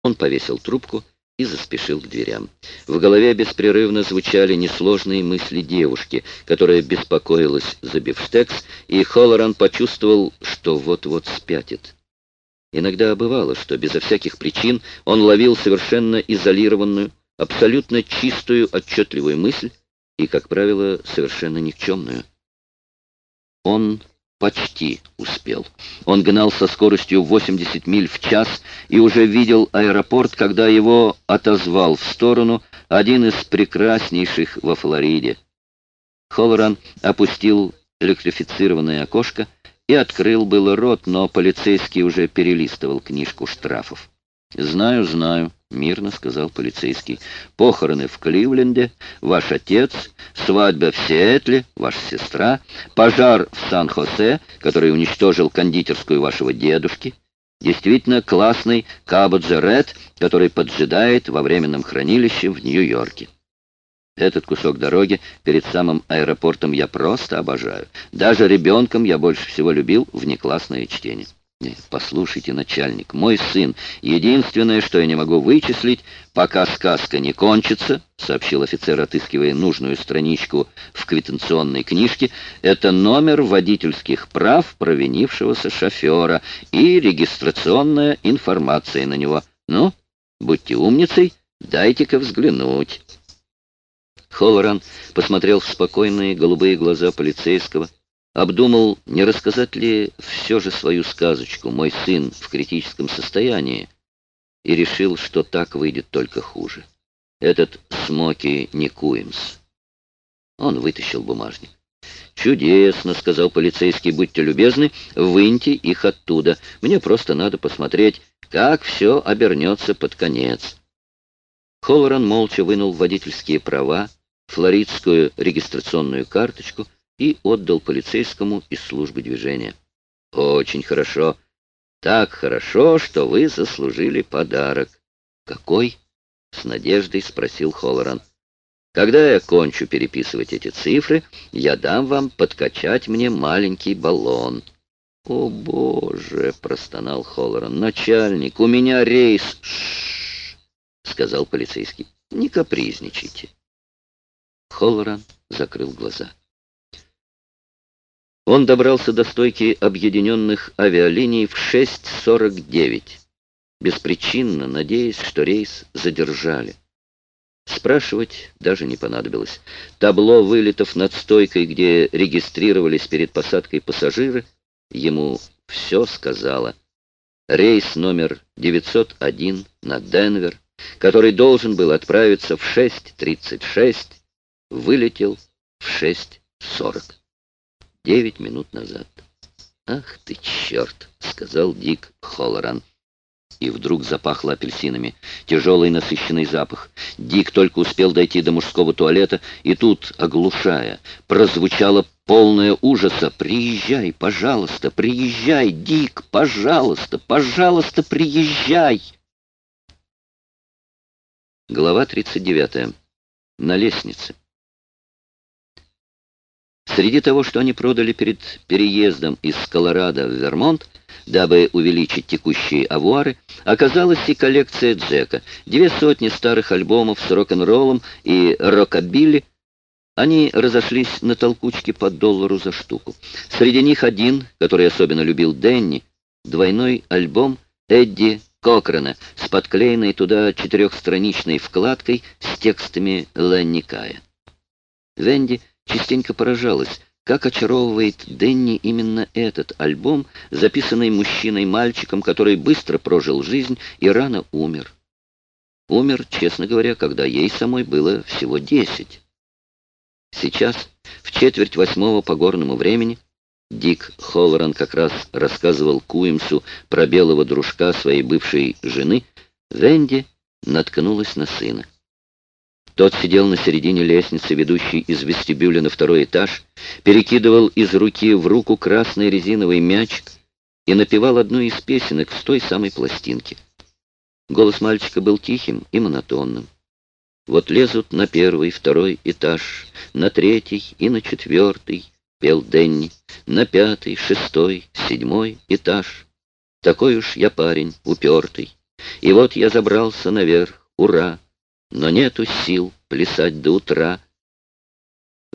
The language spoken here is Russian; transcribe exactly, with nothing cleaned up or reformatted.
Он повесил трубку и заспешил к дверям. В голове беспрерывно звучали несложные мысли девушки, которая беспокоилась за бифштекс, и Холлоран почувствовал, что вот-вот спятит. Иногда бывало, что безо всяких причин он ловил совершенно изолированную, абсолютно чистую, отчетливую мысль и, как правило, совершенно никчемную. Он почти успел. Он гнал со скоростью восемьдесят миль в час и уже видел аэропорт, когда его отозвал в сторону один из прекраснейших во Флориде. Холлоран опустил электрифицированное окошко и открыл было рот, но полицейский уже перелистывал книжку штрафов. «Знаю, знаю», — мирно сказал полицейский. «Похороны в Кливленде, ваш отец, свадьба в Сиэтле, ваша сестра, пожар в Сан-Хосе, который уничтожил кондитерскую вашего дедушки, действительно классный Кабо-Джерет, который поджидает во временном хранилище в Нью-Йорке. Этот кусок дороги перед самым аэропортом я просто обожаю. Даже ребенком я больше всего любил внеклассное чтение». «Послушайте, начальник, мой сын, единственное, что я не могу вычислить, пока сказка не кончится, — сообщил офицер, отыскивая нужную страничку в квитанционной книжке, — это номер водительских прав провинившегося шофера и регистрационная информация на него. Ну, будьте умницей, дайте-ка взглянуть». Холлоран посмотрел в спокойные голубые глаза полицейского, обдумал, не рассказать ли все же свою сказочку «Мой сын в критическом состоянии», и решил, что так выйдет только хуже. Этот Смоки не Куимс. Он вытащил бумажник. «Чудесно», — сказал полицейский, — «будьте любезны, выньте их оттуда. Мне просто надо посмотреть, как все обернется под конец». Холлоран молча вынул водительские права, флоридскую регистрационную карточку и отдал полицейскому из службы движения. «Очень хорошо. Так хорошо, что вы заслужили подарок». «Какой?» — с надеждой спросил Холлоран. «Когда я кончу переписывать эти цифры, я дам вам подкачать мне маленький баллон». «О, Боже!» — простонал Холлоран. «Начальник, у меня рейс!» «Ш-ш-ш!» — сказал полицейский. «Не капризничайте». Холлоран закрыл глаза. Он добрался до стойки объединенных авиалиний в шесть сорок девять, беспричинно надеясь, что рейс задержали. Спрашивать даже не понадобилось. Табло вылетов над стойкой, где регистрировались перед посадкой пассажиры, ему все сказала. Рейс номер девятьсот один на Денвер, который должен был отправиться в шесть тридцать шесть, вылетел в шесть сорок. Девять минут назад. «Ах ты, черт!» — сказал Дик Холлоран. И вдруг запахло апельсинами. Тяжелый насыщенный запах. Дик только успел дойти до мужского туалета, и тут, оглушая, прозвучало полное ужаса: «Приезжай, пожалуйста, приезжай, Дик, пожалуйста, пожалуйста, приезжай!» Глава тридцать девятая. На лестнице. Среди того, что они продали перед переездом из Колорадо в Вермонт, дабы увеличить текущие авуары, оказалась и коллекция Джека. Две сотни старых альбомов с рок-н-роллом и рокобилли. Они разошлись на толкучке по доллару за штуку. Среди них один, который особенно любил Дэнни, двойной альбом Эдди Кокрена с подклеенной туда четырехстраничной вкладкой с текстами Ленни Кая. Венди частенько поражалась, как очаровывает Дэнни именно этот альбом, записанный мужчиной-мальчиком, который быстро прожил жизнь и рано умер. Умер, честно говоря, когда ей самой было всего десять. Сейчас, в четверть восьмого по горному времени, Дик Холлоран как раз рассказывал Куимсу про белого дружка своей бывшей жены, Венди наткнулась на сына. Тот сидел на середине лестницы, ведущей из вестибюля на второй этаж, перекидывал из руки в руку красный резиновый мячик и напевал одну из песенок с той самой пластинки. Голос мальчика был тихим и монотонным. «Вот лезут на первый, второй этаж, на третий и на четвертый», — пел Дэнни, «на пятый, шестой, седьмой этаж. Такой уж я парень упертый. И вот я забрался наверх, ура! Но нету сил плясать до утра.